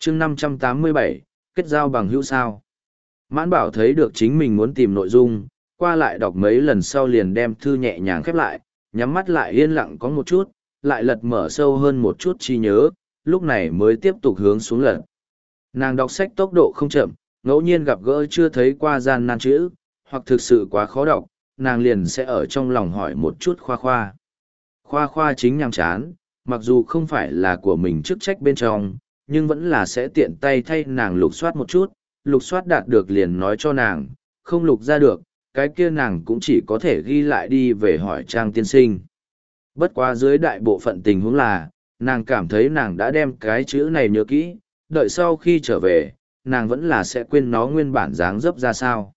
chương 587, kết giao bằng hữu sao. Mãn Bảo thấy được chính mình muốn tìm nội dung, qua lại đọc mấy lần sau liền đem thư nhẹ nhàng khép lại, nhắm mắt lại yên lặng có một chút, lại lật mở sâu hơn một chút trí nhớ, lúc này mới tiếp tục hướng xuống lật. Nàng đọc sách tốc độ không chậm, ngẫu nhiên gặp gỡ chưa thấy qua gian nan chữ, hoặc thực sự quá khó đọc, nàng liền sẽ ở trong lòng hỏi một chút Khoa Khoa. Khoa Khoa chính nhàm chán, mặc dù không phải là của mình chức trách bên trong, nhưng vẫn là sẽ tiện tay thay nàng lục soát một chút, lục soát đạt được liền nói cho nàng, không lục ra được, cái kia nàng cũng chỉ có thể ghi lại đi về hỏi Trang tiên sinh. Bất quá dưới đại bộ phận tình huống là, nàng cảm thấy nàng đã đem cái chữ này nhớ kỹ, đợi sau khi trở về, nàng vẫn là sẽ quên nó nguyên bản dáng dấp ra sao.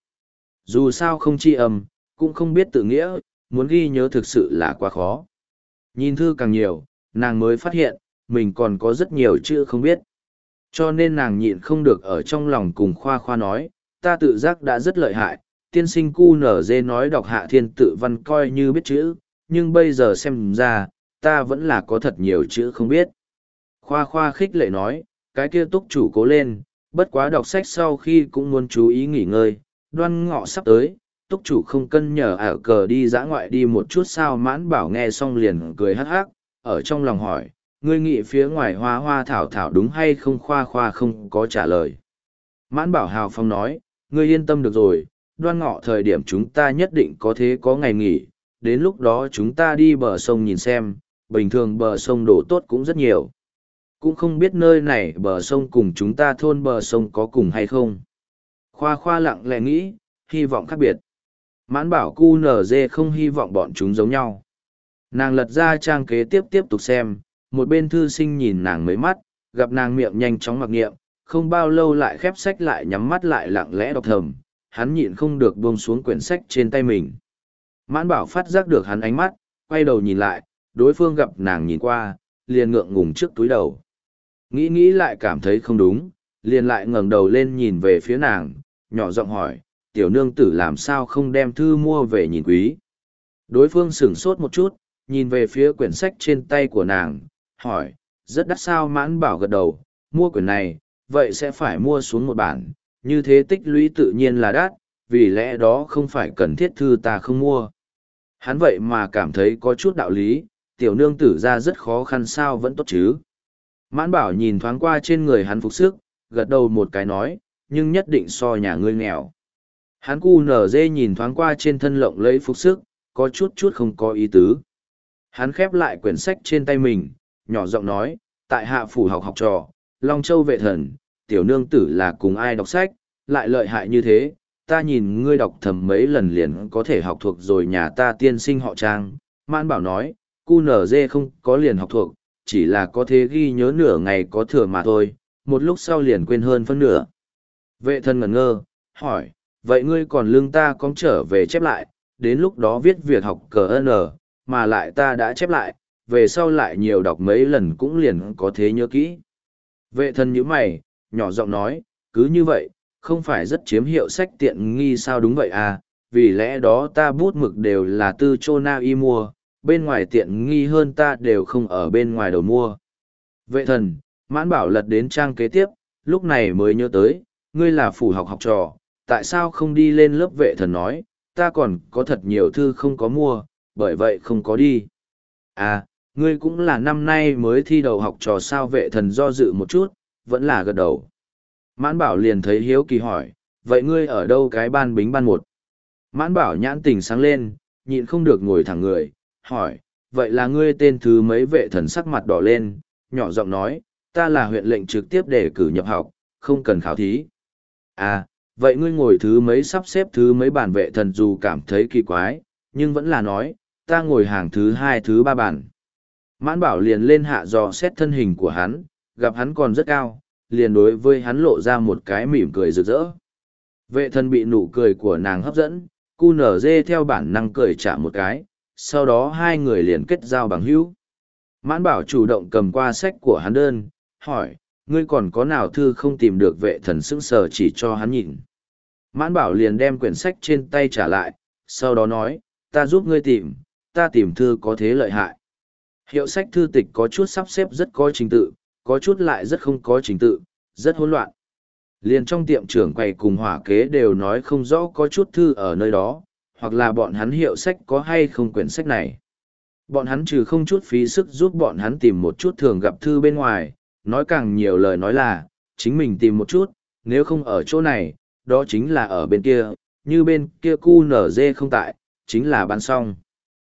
Dù sao không tri âm, cũng không biết tự nghĩa, muốn ghi nhớ thực sự là quá khó. Nhìn thư càng nhiều, nàng mới phát hiện, mình còn có rất nhiều chữ không biết. Cho nên nàng nhịn không được ở trong lòng cùng Khoa Khoa nói, ta tự giác đã rất lợi hại, tiên sinh cu nở dê nói đọc hạ thiên tự văn coi như biết chữ, nhưng bây giờ xem ra, ta vẫn là có thật nhiều chữ không biết. Khoa Khoa khích lệ nói, cái kia túc chủ cố lên, bất quá đọc sách sau khi cũng muốn chú ý nghỉ ngơi, Đoan Ngọ sắp tới, túc chủ không cân nhờ ảo cờ đi dã ngoại đi một chút sao. Mãn Bảo nghe xong liền cười hắc hắc, ở trong lòng hỏi, ngươi nghĩ phía ngoài hoa hoa thảo thảo đúng hay không. Khoa Khoa không có trả lời. Mãn Bảo hào phong nói, ngươi yên tâm được rồi, Đoan Ngọ thời điểm chúng ta nhất định có thế có ngày nghỉ, đến lúc đó chúng ta đi bờ sông nhìn xem, bình thường bờ sông đồ tốt cũng rất nhiều. Cũng không biết nơi này bờ sông cùng chúng ta thôn bờ sông có cùng hay không. Khoa Khoa lặng lẽ nghĩ, hy vọng khác biệt. Mãn Bảo cu nở dê không hy vọng bọn chúng giống nhau. Nàng lật ra trang kế tiếp tục xem, một bên thư sinh nhìn nàng mấy mắt, gặp nàng miệng nhanh chóng mặc niệm, không bao lâu lại khép sách lại nhắm mắt lại lặng lẽ đọc thầm, hắn nhịn không được buông xuống quyển sách trên tay mình. Mãn Bảo phát giác được hắn ánh mắt, quay đầu nhìn lại, đối phương gặp nàng nhìn qua, liền ngượng ngùng trước túi đầu. Nghĩ lại cảm thấy không đúng, liền lại ngẩng đầu lên nhìn về phía nàng, nhỏ giọng hỏi, tiểu nương tử làm sao không đem thư mua về nhìn quý. Đối phương sửng sốt một chút, nhìn về phía quyển sách trên tay của nàng, hỏi, rất đắt sao. Mãn Bảo gật đầu, mua quyển này, vậy sẽ phải mua xuống một bản, như thế tích lũy tự nhiên là đắt, vì lẽ đó không phải cần thiết thư ta không mua. Hắn vậy mà cảm thấy có chút đạo lý, tiểu nương tử ra rất khó khăn sao vẫn tốt chứ. Mãn Bảo nhìn thoáng qua trên người hắn phục sức, gật đầu một cái nói, nhưng nhất định so nhà ngươi nghèo. Hắn cu nở dê nhìn thoáng qua trên thân lộng lấy phục sức, có chút không có ý tứ. Hắn khép lại quyển sách trên tay mình, nhỏ giọng nói, tại hạ phủ học trò, Long Châu vệ thần, tiểu nương tử là cùng ai đọc sách, lại lợi hại như thế, ta nhìn ngươi đọc thầm mấy lần liền có thể học thuộc rồi nhà ta tiên sinh họ Trang. Mãn Bảo nói, cu nở dê không có liền học thuộc, chỉ là có thế ghi nhớ nửa ngày có thừa mà thôi, một lúc sau liền quên hơn phân nửa. Vệ thần ngẩn ngơ, hỏi, vậy ngươi còn lương ta cóng trở về chép lại, đến lúc đó viết việc học cờ n, mà lại ta đã chép lại, về sau lại nhiều đọc mấy lần cũng liền có thế nhớ kỹ. Vệ thần nhíu mày, nhỏ giọng nói, cứ như vậy, không phải rất chiếm hiệu sách tiện nghi sao. Đúng vậy à, vì lẽ đó ta bút mực đều là từ Chô Na Y mua, bên ngoài tiện nghi hơn ta đều không ở bên ngoài đầu mua. Vệ thần, Mãn Bảo lật đến trang kế tiếp, lúc này mới nhớ tới, ngươi là phủ học trò, tại sao không đi lên lớp. Vệ thần nói, ta còn có thật nhiều thư không có mua, bởi vậy không có đi. À, ngươi cũng là năm nay mới thi đầu học trò sao. Vệ thần do dự một chút, vẫn là gật đầu. Mãn Bảo liền thấy hiếu kỳ hỏi, vậy ngươi ở đâu cái ban bính ban một? Mãn Bảo nhãn tình sáng lên, nhịn không được ngồi thẳng người, hỏi, vậy là ngươi tên thứ mấy? Vệ thần sắc mặt đỏ lên, nhỏ giọng nói, ta là huyện lệnh trực tiếp để cử nhập học, không cần khảo thí. À, vậy ngươi ngồi thứ mấy, sắp xếp thứ mấy bàn? Vệ thần dù cảm thấy kỳ quái, nhưng vẫn là nói, ta ngồi hàng thứ 2 thứ 3 bàn. Mãn Bảo liền lên hạ dò xét thân hình của hắn, gặp hắn còn rất cao, liền đối với hắn lộ ra một cái mỉm cười rực rỡ. Vệ thần bị nụ cười của nàng hấp dẫn, cu nở dê theo bản năng cười trả một cái, sau đó hai người liền kết giao bằng hữu. Mãn Bảo chủ động cầm qua sách của hắn đơn, hỏi, ngươi còn có nào thư không tìm được? Vệ thần sững sờ chỉ cho hắn nhìn. Mãn Bảo liền đem quyển sách trên tay trả lại, sau đó nói, ta giúp ngươi tìm, ta tìm thư có thế lợi hại. Hiệu sách thư tịch có chút sắp xếp rất có trình tự, có chút lại rất không có trình tự, rất hỗn loạn. Liền trong tiệm trưởng quầy cùng hỏa kế đều nói không rõ có chút thư ở nơi đó, hoặc là bọn hắn hiệu sách có hay không quyển sách này. Bọn hắn trừ không chút phí sức giúp bọn hắn tìm một chút thường gặp thư bên ngoài, nói càng nhiều lời nói là, chính mình tìm một chút, nếu không ở chỗ này, đó chính là ở bên kia, như bên kia QNZ không tại, chính là bán xong.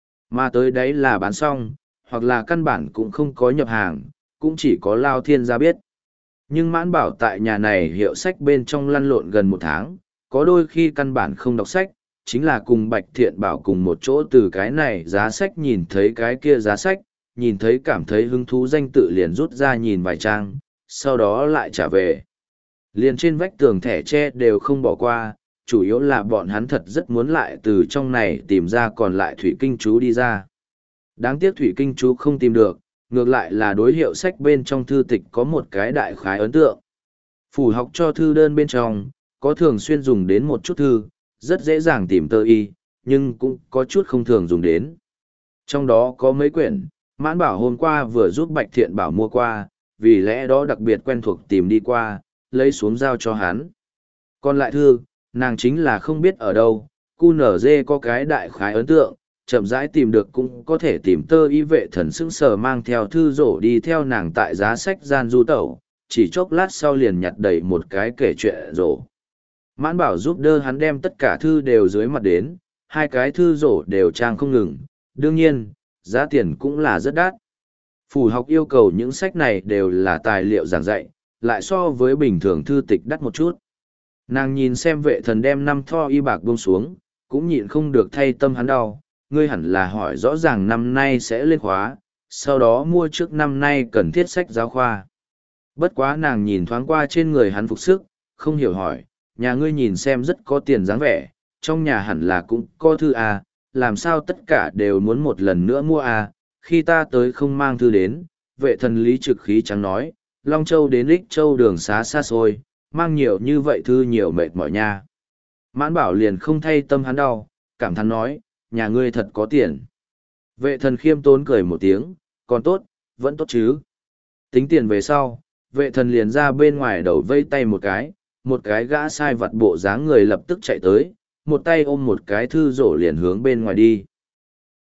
Mà tới đấy là bán xong, hoặc là căn bản cũng không có nhập hàng, cũng chỉ có Lao Thiên gia biết. Nhưng Mãn Bảo tại nhà này hiệu sách bên trong lăn lộn gần 1 tháng, có đôi khi căn bản không đọc sách, chính là cùng Bạch Thiện Bảo cùng một chỗ từ cái này giá sách nhìn thấy cái kia giá sách, nhìn thấy cảm thấy hứng thú danh tự liền rút ra nhìn vài trang, sau đó lại trả về. Liền trên vách tường thẻ tre đều không bỏ qua, chủ yếu là bọn hắn thật rất muốn lại từ trong này tìm ra còn lại thủy kinh chú đi ra. Đáng tiếc thủy kinh chú không tìm được, ngược lại là đối hiệu sách bên trong thư tịch có một cái đại khái ấn tượng. Phủ học cho thư đơn bên trong, có thường xuyên dùng đến một chút thư, rất dễ dàng tìm tơ y, nhưng cũng có chút không thường dùng đến. Trong đó có mấy quyển, Mãn Bảo hôm qua vừa giúp Bạch Thiện Bảo mua qua, vì lẽ đó đặc biệt quen thuộc tìm đi qua, lấy xuống giao cho hắn. Còn lại thư, nàng chính là không biết ở đâu, QNZ có cái đại khái ấn tượng, chậm rãi tìm được cũng có thể tìm tơ y vệ thần sững sờ mang theo thư rổ đi theo nàng tại giá sách gian du tẩu, chỉ chốc lát sau liền nhặt đầy một cái kể chuyện rổ. Mãn Bảo giúp đỡ hắn đem tất cả thư đều dưới mặt đến, 2 cái thư rổ đều trang không ngừng, đương nhiên, giá tiền cũng là rất đắt. Phủ học yêu cầu những sách này đều là tài liệu giảng dạy, lại so với bình thường thư tịch đắt một chút. Nàng nhìn xem vệ thần đem 5 tho y bạc buông xuống, cũng nhịn không được thay tâm hắn đau, ngươi hẳn là hỏi rõ ràng năm nay sẽ lên khóa, sau đó mua trước năm nay cần thiết sách giáo khoa. Bất quá nàng nhìn thoáng qua trên người hắn phục sức, không hiểu hỏi, nhà ngươi nhìn xem rất có tiền dáng vẻ, trong nhà hẳn là cũng có thư à, làm sao tất cả đều muốn một lần nữa mua à, khi ta tới không mang thư đến, vệ thần lý trực khí trắng nói, Long Châu đến Lích Châu đường xá xa xôi, mang nhiều như vậy thư nhiều mệt mỏi nha. Mãn Bảo liền không thay tâm hắn đau, cảm thán nói, nhà ngươi thật có tiền. Vệ thần khiêm tốn cười một tiếng, còn tốt, vẫn tốt chứ. Tính tiền về sau, vệ thần liền ra bên ngoài đầu vây tay một cái gã sai vặt bộ dáng người lập tức chạy tới, một tay ôm một cái thư rổ liền hướng bên ngoài đi.